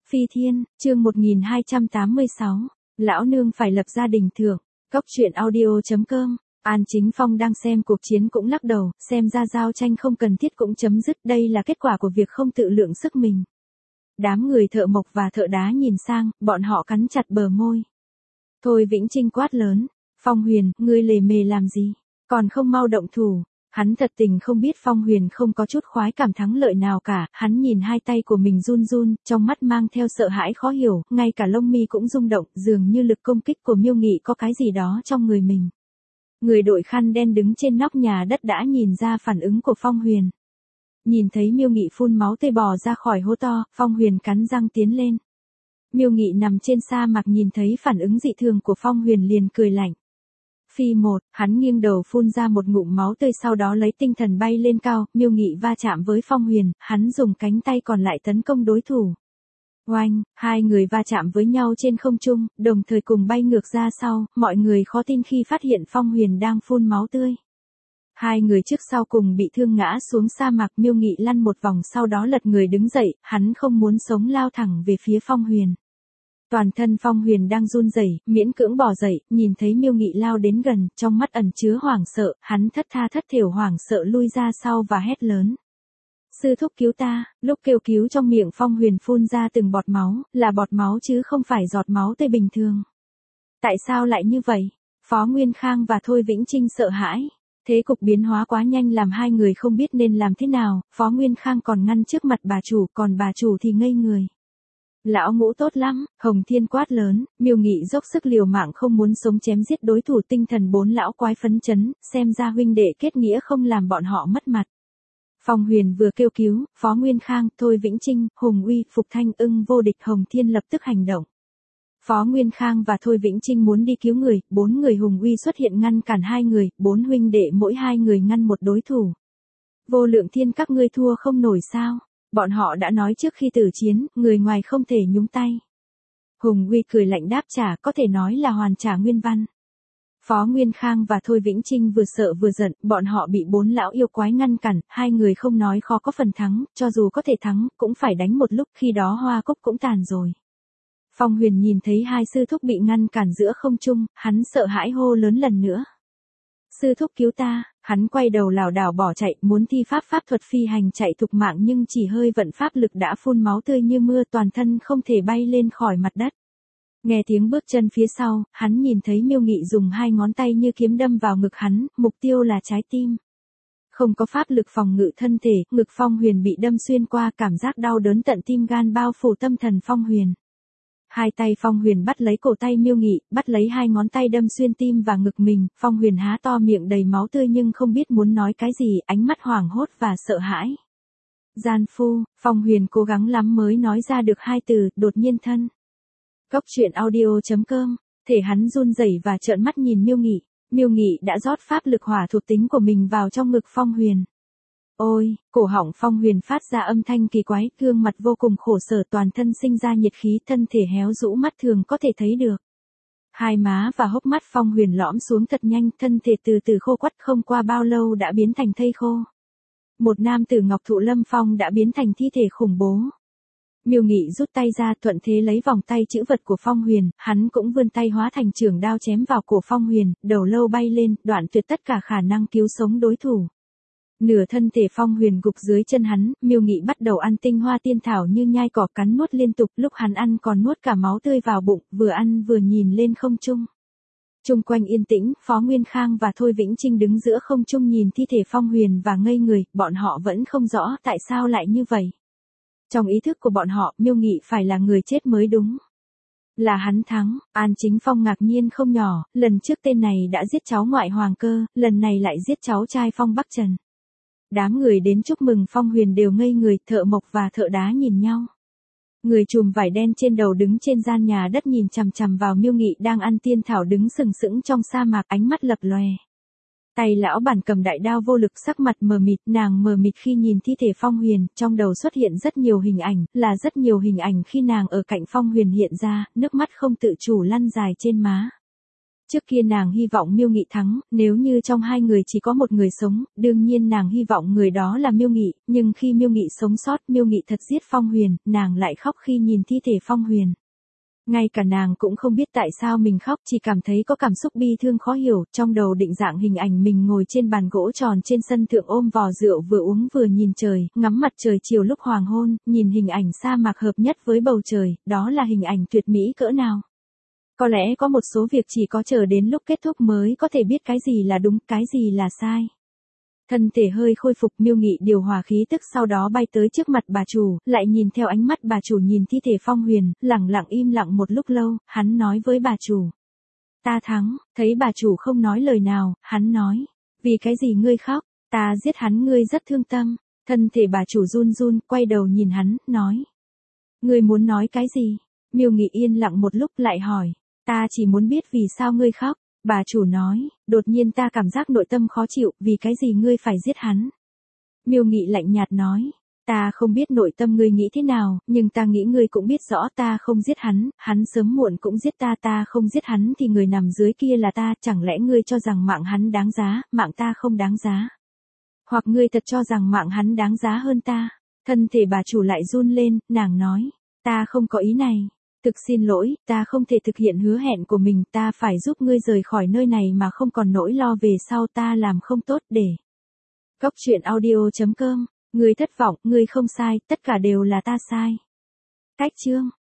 Phi Thiên, chương 1286, lão nương phải lập gia đình thượng, Cốc truyện audio.com. An Chính Phong đang xem cuộc chiến cũng lắc đầu, xem ra giao tranh không cần thiết cũng chấm dứt, đây là kết quả của việc không tự lượng sức mình. Đám người thợ mộc và thợ đá nhìn sang, bọn họ cắn chặt bờ môi. Thôi Vĩnh Trinh quát lớn, Phong Huyền, ngươi lề mề làm gì, còn không mau động thủ. Hắn thật tình không biết Phong Huyền không có chút khoái cảm thắng lợi nào cả, hắn nhìn hai tay của mình run run, trong mắt mang theo sợ hãi khó hiểu, ngay cả lông mi cũng rung động, dường như lực công kích của Miêu Nghị có cái gì đó trong người mình. Người đội khăn đen đứng trên nóc nhà đất đã nhìn ra phản ứng của Phong Huyền. Nhìn thấy Miêu Nghị phun máu tươi bò ra khỏi hố to, Phong Huyền cắn răng tiến lên. Miêu Nghị nằm trên sa mạc nhìn thấy phản ứng dị thường của Phong Huyền liền cười lạnh. Phi một, hắn nghiêng đầu phun ra một ngụm máu tươi sau đó lấy tinh thần bay lên cao, Miêu Nghị va chạm với Phong Huyền, hắn dùng cánh tay còn lại tấn công đối thủ. Oanh, hai người va chạm với nhau trên không trung, đồng thời cùng bay ngược ra sau, mọi người khó tin khi phát hiện Phong Huyền đang phun máu tươi. Hai người trước sau cùng bị thương ngã xuống sa mạc, Miêu Nghị lăn một vòng sau đó lật người đứng dậy, hắn không muốn sống lao thẳng về phía Phong Huyền. Toàn thân Phong Huyền đang run rẩy, miễn cưỡng bò dậy, nhìn thấy Miêu Nghị lao đến gần, trong mắt ẩn chứa hoảng sợ, hắn thất tha thất thểu hoảng sợ lui ra sau và hét lớn. Sư thúc cứu ta, lúc kêu cứu trong miệng Phong Huyền phun ra từng bọt máu, là bọt máu chứ không phải giọt máu tươi bình thường. Tại sao lại như vậy? Phó Nguyên Khang và Thôi Vĩnh Trinh sợ hãi. Thế cục biến hóa quá nhanh làm hai người không biết nên làm thế nào, Phó Nguyên Khang còn ngăn trước mặt bà chủ, còn bà chủ thì ngây người. Lão Ngũ tốt lắm, Hồng Thiên quát lớn, Miêu Nghị dốc sức liều mạng không muốn sống chém giết đối thủ, tinh thần bốn lão quái phấn chấn, xem ra huynh đệ kết nghĩa không làm bọn họ mất mặt. Phong Huyền vừa kêu cứu, Phó Nguyên Khang, Thôi Vĩnh Trinh, Hùng Uy, Phục Thanh Ưng vô địch, Hồng Thiên lập tức hành động. Phó Nguyên Khang và Thôi Vĩnh Trinh muốn đi cứu người, bốn người Hùng Uy xuất hiện ngăn cản hai người, bốn huynh đệ mỗi hai người ngăn một đối thủ. Vô Lượng Thiên các ngươi thua không nổi sao? Bọn họ đã nói trước khi tử chiến, người ngoài không thể nhúng tay. Hùng Uy cười lạnh đáp trả, có thể nói là hoàn trả nguyên văn. Phó Nguyên Khang và Thôi Vĩnh Trinh vừa sợ vừa giận, bọn họ bị bốn lão yêu quái ngăn cản, hai người không nói khó có phần thắng, cho dù có thể thắng, cũng phải đánh một lúc, khi đó hoa cúc cũng tàn rồi. Phong Huyền nhìn thấy hai sư thúc bị ngăn cản giữa không trung, hắn sợ hãi hô lớn lần nữa. Sư thúc cứu ta, hắn quay đầu lảo đảo bỏ chạy, muốn thi pháp thuật phi hành chạy thục mạng nhưng chỉ hơi vận pháp lực đã phun máu tươi như mưa, toàn thân không thể bay lên khỏi mặt đất. Nghe tiếng bước chân phía sau, hắn nhìn thấy Miêu Nghị dùng hai ngón tay như kiếm đâm vào ngực hắn, mục tiêu là trái tim. Không có pháp lực phòng ngự thân thể, ngực Phong Huyền bị đâm xuyên qua, cảm giác đau đớn tận tim gan bao phủ tâm thần Phong Huyền. Hai tay Phong Huyền bắt lấy cổ tay Miêu Nghị, bắt lấy hai ngón tay đâm xuyên tim và ngực mình, Phong Huyền há to miệng đầy máu tươi nhưng không biết muốn nói cái gì, ánh mắt hoảng hốt và sợ hãi. Gian phu, Phong Huyền cố gắng lắm mới nói ra được hai từ, đột nhiên thân. Cốc truyện audio.com, thể hắn run rẩy và trợn mắt nhìn Miêu Nghị. Miêu Nghị đã rót pháp lực hỏa thuộc tính của mình vào trong ngực Phong Huyền. Ôi, cổ họng Phong Huyền phát ra âm thanh kỳ quái, gương mặt vô cùng khổ sở, toàn thân sinh ra nhiệt khí, thân thể héo rũ mắt thường có thể thấy được. Hai má và hốc mắt Phong Huyền lõm xuống thật nhanh, thân thể từ từ khô quắt, không qua bao lâu đã biến thành thây khô. Một nam tử Ngọc Thụ Lâm Phong đã biến thành thi thể khủng bố. Miêu Nghị rút tay ra, thuận thế lấy vòng tay chữ vật của Phong Huyền, hắn cũng vươn tay hóa thành trường đao chém vào cổ Phong Huyền, đầu lâu bay lên, đoạn tuyệt tất cả khả năng cứu sống đối thủ. Nửa thân thể Phong Huyền gục dưới chân hắn, Miêu Nghị bắt đầu ăn tinh hoa tiên thảo như nhai cỏ, cắn nuốt liên tục, lúc hắn ăn còn nuốt cả máu tươi vào bụng, vừa ăn vừa nhìn lên không trung. Chung quanh yên tĩnh, Phó Nguyên Khang và Thôi Vĩnh Trinh đứng giữa không trung nhìn thi thể Phong Huyền và ngây người, bọn họ vẫn không rõ tại sao lại như vậy. Trong ý thức của bọn họ, Miêu Nghị phải là người chết mới đúng. Là hắn thắng, An Chính Phong ngạc nhiên không nhỏ, lần trước tên này đã giết cháu ngoại Hoàng Cơ, lần này lại giết cháu trai Phong Bắc Trần. Đám người đến chúc mừng Phong Huyền đều ngây người, thợ mộc và thợ đá nhìn nhau. Người trùm vải đen trên đầu đứng trên gian nhà đất nhìn chằm chằm vào Miêu Nghị đang ăn tiên thảo đứng sừng sững trong sa mạc, ánh mắt lập lòe. Tay lão bản cầm đại đao vô lực, sắc mặt mờ mịt, nàng mờ mịt khi nhìn thi thể Phong Huyền, trong đầu xuất hiện rất nhiều hình ảnh, là rất nhiều hình ảnh khi nàng ở cạnh Phong Huyền hiện ra, nước mắt không tự chủ lăn dài trên má. Trước kia nàng hy vọng Miêu Nghị thắng, nếu như trong hai người chỉ có một người sống, đương nhiên nàng hy vọng người đó là Miêu Nghị, nhưng khi Miêu Nghị sống sót, Miêu Nghị thật giết Phong Huyền, nàng lại khóc khi nhìn thi thể Phong Huyền. Ngay cả nàng cũng không biết tại sao mình khóc, chỉ cảm thấy có cảm xúc bi thương khó hiểu, trong đầu định dạng hình ảnh mình ngồi trên bàn gỗ tròn trên sân thượng ôm vò rượu vừa uống vừa nhìn trời, ngắm mặt trời chiều lúc hoàng hôn, nhìn hình ảnh sa mạc hợp nhất với bầu trời, đó là hình ảnh tuyệt mỹ cỡ nào. Có lẽ có một số việc chỉ có chờ đến lúc kết thúc mới có thể biết cái gì là đúng, cái gì là sai. Thân thể hơi khôi phục, Miêu Nghị điều hòa khí tức, sau đó bay tới trước mặt bà chủ, lại nhìn theo ánh mắt bà chủ nhìn thi thể Phong Huyền, lẳng lặng im lặng một lúc lâu, hắn nói với bà chủ. Ta thắng, thấy bà chủ không nói lời nào, hắn nói. Vì cái gì ngươi khóc, ta giết hắn ngươi rất thương tâm. Thân thể bà chủ run run, quay đầu nhìn hắn, nói. Ngươi muốn nói cái gì? Miêu Nghị yên lặng một lúc lại hỏi. Ta chỉ muốn biết vì sao ngươi khóc. Bà chủ nói, đột nhiên ta cảm giác nội tâm khó chịu, vì cái gì ngươi phải giết hắn? Miêu Nghị lạnh nhạt nói, ta không biết nội tâm ngươi nghĩ thế nào, nhưng ta nghĩ ngươi cũng biết rõ ta không giết hắn, hắn sớm muộn cũng giết ta, ta không giết hắn thì người nằm dưới kia là ta, chẳng lẽ ngươi cho rằng mạng hắn đáng giá, mạng ta không đáng giá? Hoặc ngươi thật cho rằng mạng hắn đáng giá hơn ta? Thân thể bà chủ lại run lên, nàng nói, ta không có ý này. Thực xin lỗi, ta không thể thực hiện hứa hẹn của mình, ta phải giúp ngươi rời khỏi nơi này mà không còn nỗi lo về sau, ta làm không tốt để. Góc truyện audio.com, ngươi thất vọng, ngươi không sai, tất cả đều là ta sai. Cách chương